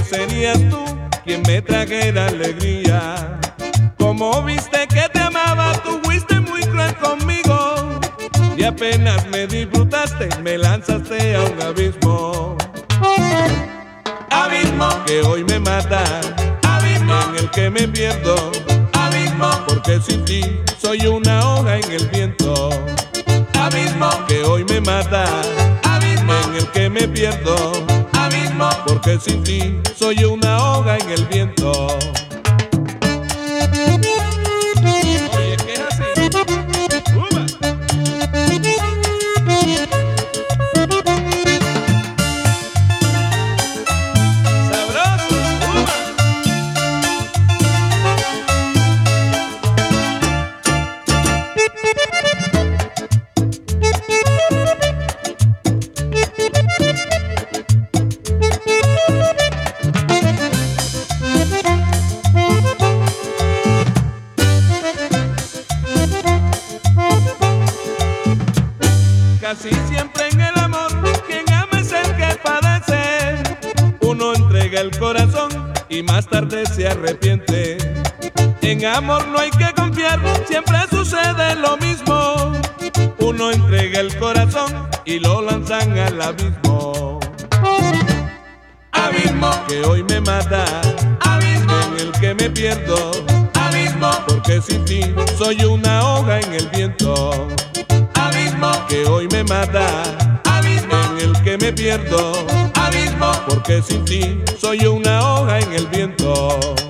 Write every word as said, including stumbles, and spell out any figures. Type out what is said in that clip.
serías tú quien me trajera alegría. Como viste que te amaba, tú fuiste muy cruel conmigo, y apenas me disfrutaste, me lanzaste a un abismo. Abismo que hoy me mata, abismo en el que me pierdo, abismo porque sin ti soy una hoja en el viento. Abismo que hoy me mata, abismo en el que me pierdo, abismo porque sin ti soy una hoja en el viento. Oye, ¿qué es así? ¡Uva! ¡Sabroso! ¡Uva! Casi siempre en el amor, quien ama es el que padece. Uno entrega el corazón y más tarde se arrepiente. En amor no hay que confiar, siempre sucede lo mismo. Uno entrega el corazón y lo lanzan al abismo. Abismo que hoy me mata, abismo en el que me pierdo, abismo porque sin ti soy una hoja en el viento. Abismo que hoy me mata, abismo en el que me pierdo, abismo porque sin ti soy una hoja en el viento.